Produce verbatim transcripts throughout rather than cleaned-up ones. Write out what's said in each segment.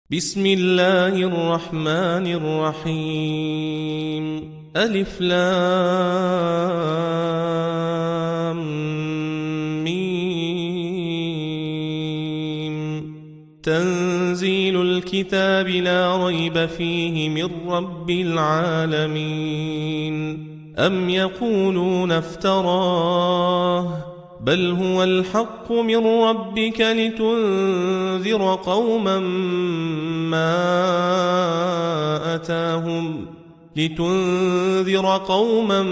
بسم الله الرحمن الرحيم ألف لام ميم تنزيل الكتاب لا ريب فيه من رب العالمين أم يقولون افتراه بل هو الحق من ربك لتنذر قوما ما أتاهم لتنذر قوما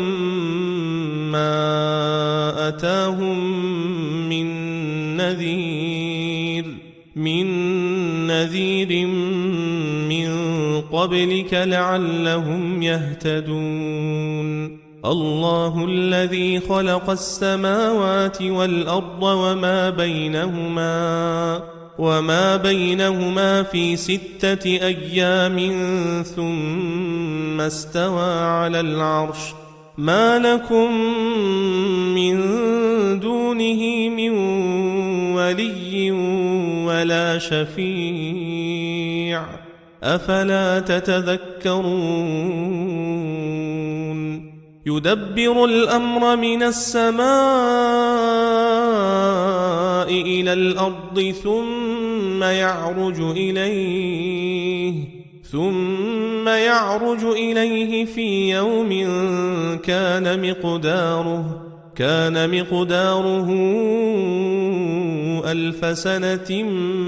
ما أتاهم من نذير من نذير من قبلك لعلهم يهتدون الله الذي خلق السماوات والأرض وما بينهما وما بينهما في ستة أيام ثم استوى على العرش ما لكم من دونه من ولي ولا شفيع أفلا تتذكرون يدبر الأمر من السماء إلى الأرض ثم يعرج إليه ثم يعرج إليه في يوم كان مقداره كان مقداره ألف سنة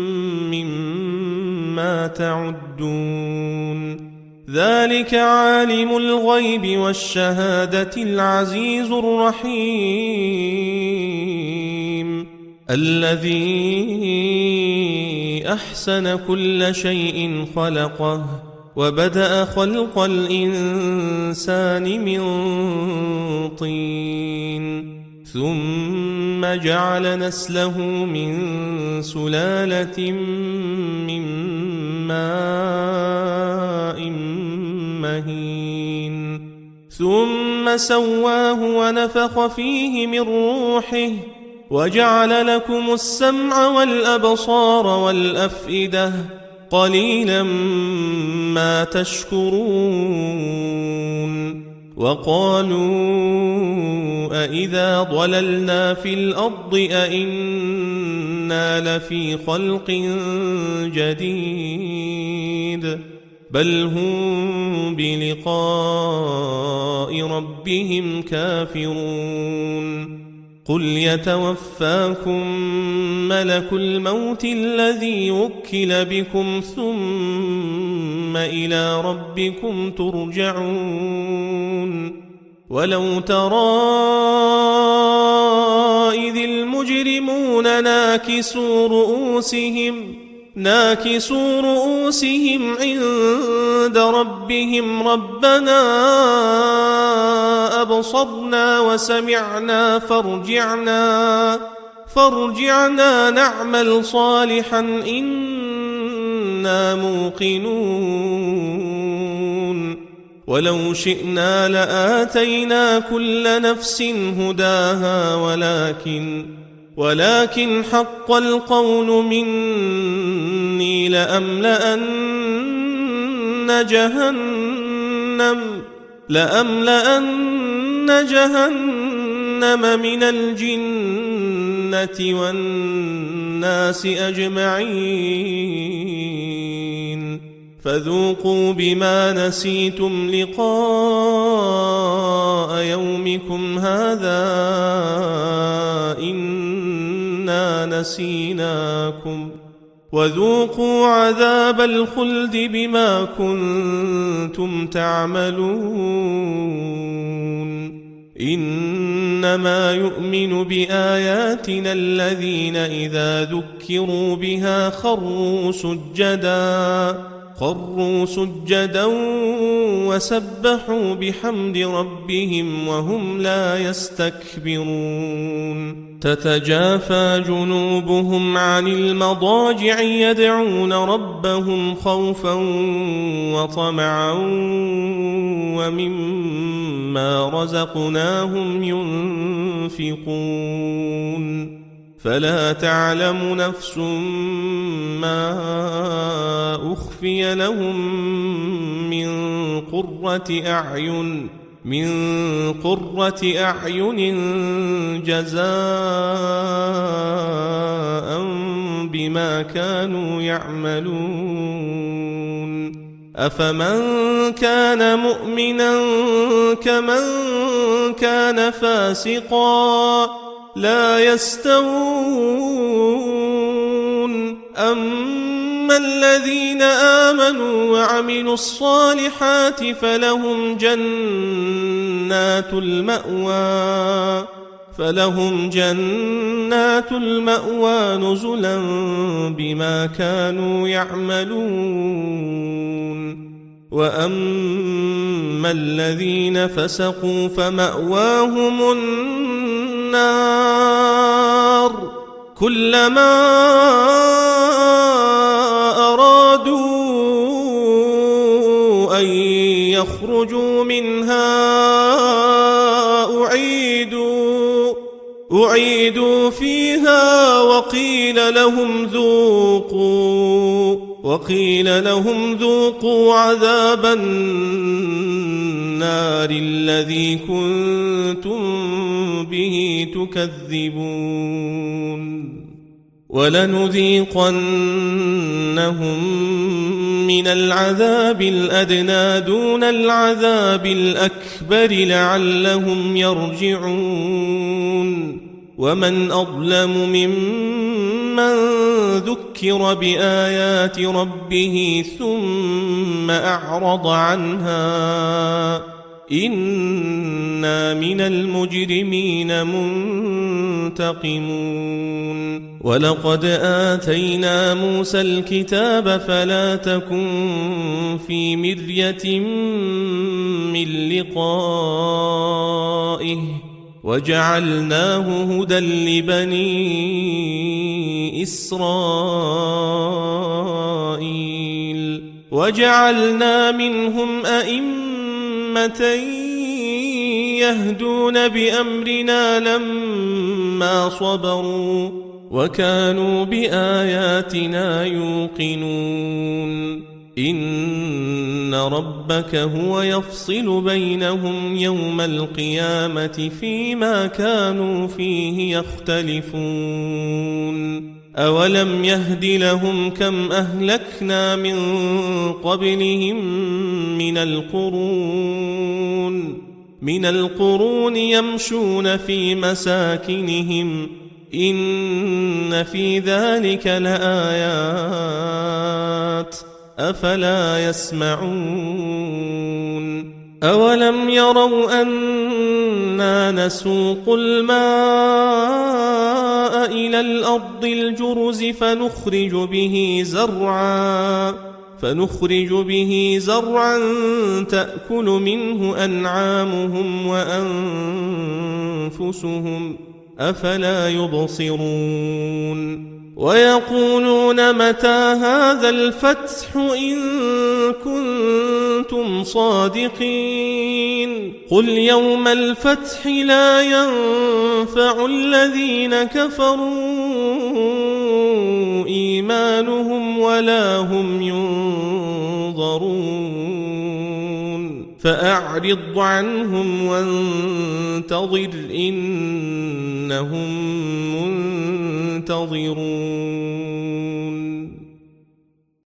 مما تعدون ذلك عالم الغيب والشهادة العزيز الرحيم الذي أحسن كل شيء خلقه وبدأ خلق الإنسان من طين ثم جعل نسله من سلالة من ماء مهين ثم سواه ونفخ فيه من روحه وجعل لكم السمع والأبصار والأفئدة قليلا ما تشكرون وقالوا أإذا ضللنا في الأرض أإنا لفي خلق جديد بل هم بلقاء ربهم كافرون قل يتوفاكم ملك الموت الذي وكل بكم ثم إلى ربكم ترجعون ولو ترى إذ المجرمون ناكسوا رؤوسهم ناكسوا رؤوسهم عند ربهم ربنا أبصرنا وسمعنا فارجعنا فارجعنا نعمل صالحا إنا موقنون ولو شئنا لآتينا كل نفس هداها ولكن ولكن حق القول مني لأملأن جهنم لأملأن جهنم من الجنة والناس أجمعين فذوقوا بما نسيتم لقاء يومكم هذا إنا نسيناكم وذوقوا عذاب الخلد بما كنتم تعملون إنما يؤمن بآياتنا الذين إذا ذكروا بها خروا سجدا خروا سجدا وسبحوا بحمد ربهم وهم لا يستكبرون تتجافى جنوبهم عن المضاجع يدعون ربهم خوفا وطمعا ومما رزقناهم ينفقون فلا تعلم نفس ما أخفي لهم من قرة أعين من قرة أعين جزاء بما كانوا يعملون أفمن كان مؤمنا كمن كان فاسقا لا يستوون أما الذين آمنوا وعملوا الصالحات فلهم جنات المأوى فلهم جنات المأوى نزلا بما كانوا يعملون وأما الذين فسقوا فمأواهم النار كلما أرادوا أن يخرجوا منها أعيدوا أعيدوا فيها وقيل لهم ذوقوا وقيل لهم ذوقوا عذاب النار الذي كنتم به تكذبون ولنذيقنهم من العذاب الأدنى دون العذاب الأكبر لعلهم يرجعون ومن أظلم ممن ذكر بآيات ربه ثم أعرض عنها إنا من المجرمين منتقمون ولقد آتينا موسى الكتاب فلا تكن في مرية من لقائه وجعلناه هدى لبني إسرائيل وجعلنا منهم أئمة يهدون بأمرنا لما صبروا وكانوا بآياتنا يوقنون إن ربك هو يفصل بينهم يوم القيامة فيما كانوا فيه يختلفون أولم يهد لهم كم أهلكنا من قبلهم من القرون من القرون يمشون في مساكنهم إن في ذلك لآيات أفلا يسمعون أولم يروا أنا نسوق الماء إلى الأرض الجرز فنخرج به زرعا فنخرج به زرعا تأكل منه أنعامهم وأنفسهم أفلا يبصرون ويقولون متى هذا الفتح إن كنتم صادقين قل يوم الفتح لا ينفع الذين كفروا إيمانهم ولا هم ينظرون فأعرض عنهم وانتظر إنهم منتظرون